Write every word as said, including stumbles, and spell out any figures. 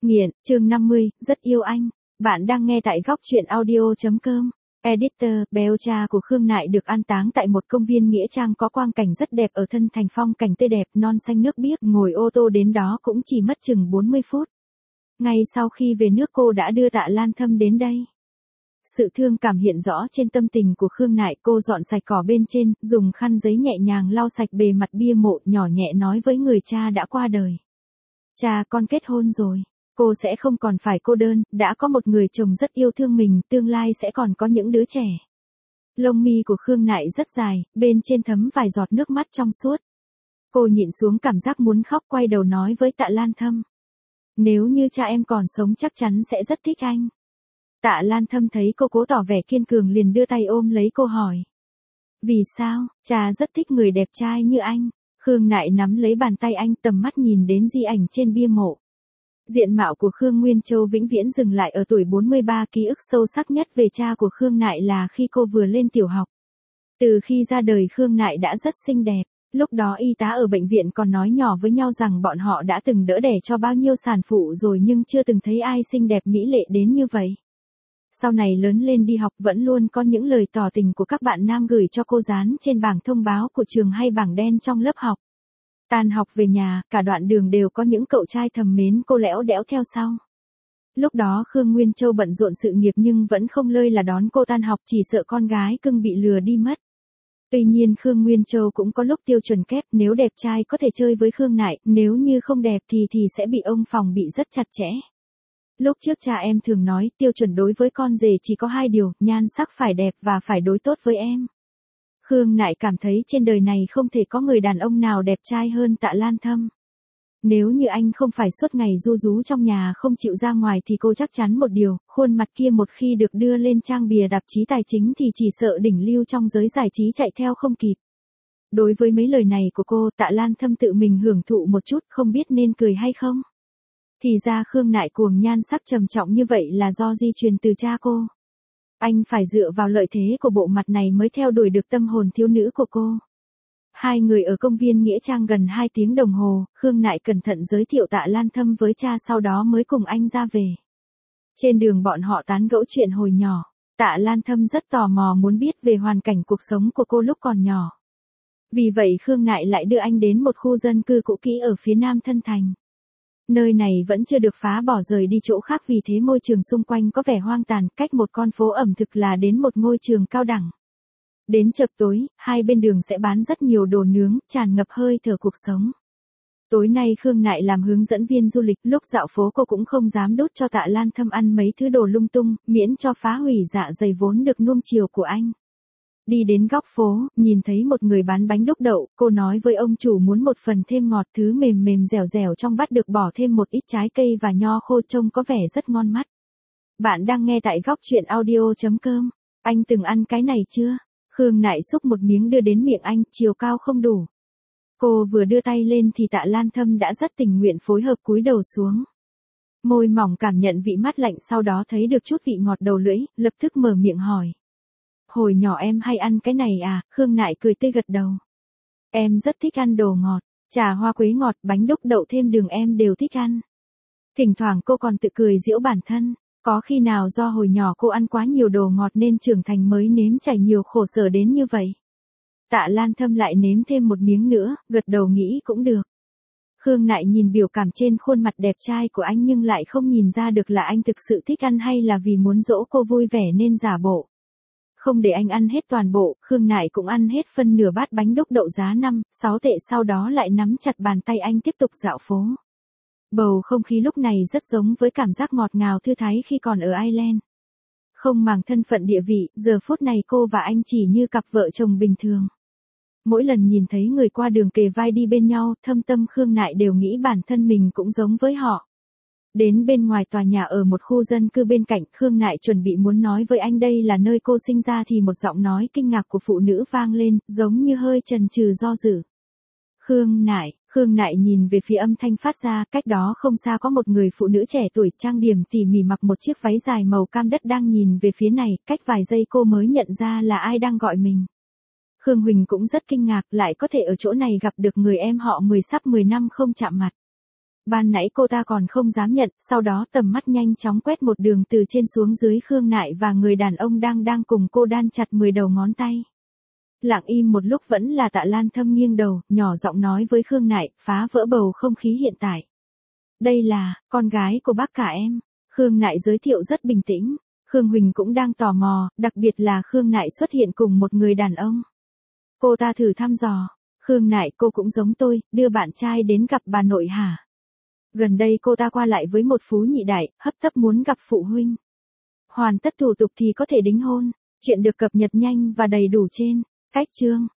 Nghiện, chương năm mươi, rất yêu anh. Bạn đang nghe tại góc truyện audio.com. Editor, Bèo cha của Khương Nại được an táng tại một công viên nghĩa trang có quang cảnh rất đẹp ở thân thành phong cảnh tươi đẹp non xanh nước biếc. Ngồi ô tô đến đó cũng chỉ mất chừng bốn mươi phút. Ngay sau khi về nước cô đã đưa Tạ Lan Thâm đến đây. Sự thương cảm hiện rõ trên tâm tình của Khương Nại. Cô dọn sạch cỏ bên trên, dùng khăn giấy nhẹ nhàng lau sạch bề mặt bia mộ, nhỏ nhẹ nói với người cha đã qua đời. Cha, con kết hôn rồi. Cô sẽ không còn phải cô đơn, đã có một người chồng rất yêu thương mình, tương lai sẽ còn có những đứa trẻ. Lông mi của Khương Nại rất dài, bên trên thấm vài giọt nước mắt trong suốt. Cô nhịn xuống cảm giác muốn khóc, quay đầu nói với Tạ Lan Thâm. Nếu như cha em còn sống chắc chắn sẽ rất thích anh. Tạ Lan Thâm thấy cô cố tỏ vẻ kiên cường liền đưa tay ôm lấy cô hỏi. Vì sao, cha rất thích người đẹp trai như anh. Khương Nại nắm lấy bàn tay anh, tầm mắt nhìn đến di ảnh trên bia mộ. Diện mạo của Khương Nguyên Châu vĩnh viễn dừng lại ở tuổi bốn mươi ba, ký ức sâu sắc nhất về cha của Khương Nại là khi cô vừa lên tiểu học. Từ khi ra đời Khương Nại đã rất xinh đẹp, lúc đó y tá ở bệnh viện còn nói nhỏ với nhau rằng bọn họ đã từng đỡ đẻ cho bao nhiêu sản phụ rồi nhưng chưa từng thấy ai xinh đẹp mỹ lệ đến như vậy. Sau này lớn lên đi học vẫn luôn có những lời tỏ tình của các bạn nam gửi cho cô dán trên bảng thông báo của trường hay bảng đen trong lớp học. Tan học về nhà, cả đoạn đường đều có những cậu trai thầm mến cô lẽo đẽo theo sau. Lúc đó Khương Nguyên Châu bận rộn sự nghiệp nhưng vẫn không lơi là đón cô tan học, chỉ sợ con gái cưng bị lừa đi mất. Tuy nhiên Khương Nguyên Châu cũng có lúc tiêu chuẩn kép, nếu đẹp trai có thể chơi với Khương Nại, nếu như không đẹp thì thì sẽ bị ông phòng bị rất chặt chẽ. Lúc trước cha em thường nói tiêu chuẩn đối với con rể chỉ có hai điều, nhan sắc phải đẹp và phải đối tốt với em. Khương Nại cảm thấy trên đời này không thể có người đàn ông nào đẹp trai hơn Tạ Lan Thâm. Nếu như anh không phải suốt ngày ru rú trong nhà không chịu ra ngoài thì cô chắc chắn một điều, khuôn mặt kia một khi được đưa lên trang bìa tạp chí tài chính thì chỉ sợ đỉnh lưu trong giới giải trí chạy theo không kịp. Đối với mấy lời này của cô, Tạ Lan Thâm tự mình hưởng thụ một chút, không biết nên cười hay không. Thì ra Khương Nại cuồng nhan sắc trầm trọng như vậy là do di truyền từ cha cô. Anh phải dựa vào lợi thế của bộ mặt này mới theo đuổi được tâm hồn thiếu nữ của cô. Hai người ở công viên nghĩa trang gần hai tiếng đồng hồ, Khương Nại cẩn thận giới thiệu Tạ Lan Thâm với cha sau đó mới cùng anh ra về. Trên đường bọn họ tán gẫu chuyện hồi nhỏ, Tạ Lan Thâm rất tò mò muốn biết về hoàn cảnh cuộc sống của cô lúc còn nhỏ. Vì vậy Khương Nại lại đưa anh đến một khu dân cư cũ kỹ ở phía nam thân thành. Nơi này vẫn chưa được phá bỏ rời đi chỗ khác vì thế môi trường xung quanh có vẻ hoang tàn, cách một con phố ẩm thực là đến một ngôi trường cao đẳng. Đến chập tối, hai bên đường sẽ bán rất nhiều đồ nướng, tràn ngập hơi thở cuộc sống. Tối nay Khương Nại làm hướng dẫn viên du lịch, lúc dạo phố cô cũng không dám đút cho Tạ Lan Thâm ăn mấy thứ đồ lung tung, miễn cho phá hủy dạ dày vốn được nuông chiều của anh. Đi đến góc phố, nhìn thấy một người bán bánh đúc đậu, cô nói với ông chủ muốn một phần thêm ngọt, thứ mềm mềm dẻo dẻo trong bát được bỏ thêm một ít trái cây và nho khô trông có vẻ rất ngon mắt. Bạn đang nghe tại góc truyện audio.com. Anh từng ăn cái này chưa? Khương Nại xúc một miếng đưa đến miệng anh, chiều cao không đủ. Cô vừa đưa tay lên thì Tạ Lan Thâm đã rất tình nguyện phối hợp cúi đầu xuống. Môi mỏng cảm nhận vị mát lạnh sau đó thấy được chút vị ngọt đầu lưỡi, lập tức mở miệng hỏi. Hồi nhỏ em hay ăn cái này à? Khương Nại cười tươi gật đầu. Em rất thích ăn đồ ngọt, trà hoa quế ngọt, bánh đúc đậu thêm đường em đều thích ăn. Thỉnh thoảng cô còn tự cười giễu bản thân, có khi nào do hồi nhỏ cô ăn quá nhiều đồ ngọt nên trưởng thành mới nếm trải nhiều khổ sở đến như vậy. Tạ Lan Thâm lại nếm thêm một miếng nữa, gật đầu nghĩ cũng được. Khương Nại nhìn biểu cảm trên khuôn mặt đẹp trai của anh nhưng lại không nhìn ra được là anh thực sự thích ăn hay là vì muốn dỗ cô vui vẻ nên giả bộ. Không để anh ăn hết toàn bộ, Khương Nại cũng ăn hết phân nửa bát bánh đúc đậu giá năm, sáu tệ sau đó lại nắm chặt bàn tay anh tiếp tục dạo phố. Bầu không khí lúc này rất giống với cảm giác ngọt ngào thư thái khi còn ở Ireland. Không màng thân phận địa vị, giờ phút này cô và anh chỉ như cặp vợ chồng bình thường. Mỗi lần nhìn thấy người qua đường kề vai đi bên nhau, thâm tâm Khương Nại đều nghĩ bản thân mình cũng giống với họ. Đến bên ngoài tòa nhà ở một khu dân cư bên cạnh, Khương Nại chuẩn bị muốn nói với anh đây là nơi cô sinh ra thì một giọng nói kinh ngạc của phụ nữ vang lên, giống như hơi chần chừ do dự. Khương Nại, Khương Nại nhìn về phía âm thanh phát ra, cách đó không xa có một người phụ nữ trẻ tuổi trang điểm tỉ mỉ mặc một chiếc váy dài màu cam đất đang nhìn về phía này, cách vài giây cô mới nhận ra là ai đang gọi mình. Khương Huỳnh cũng rất kinh ngạc lại có thể ở chỗ này gặp được người em họ mười sắp mười năm không chạm mặt. Ban nãy cô ta còn không dám nhận, sau đó tầm mắt nhanh chóng quét một đường từ trên xuống dưới Khương Nại và người đàn ông đang đang cùng cô đan chặt mười đầu ngón tay. Lặng im một lúc vẫn là Tạ Lan Thâm nghiêng đầu, nhỏ giọng nói với Khương Nại, phá vỡ bầu không khí hiện tại. Đây là, con gái của bác cả em. Khương Nại giới thiệu rất bình tĩnh. Khương Huỳnh cũng đang tò mò, đặc biệt là Khương Nại xuất hiện cùng một người đàn ông. Cô ta thử thăm dò. Khương Nại, cô cũng giống tôi, đưa bạn trai đến gặp bà nội hả? Gần đây cô ta qua lại với một phú nhị đại, hấp tấp muốn gặp phụ huynh. Hoàn tất thủ tục thì có thể đính hôn. Chuyện được cập nhật nhanh và đầy đủ trên cách chương.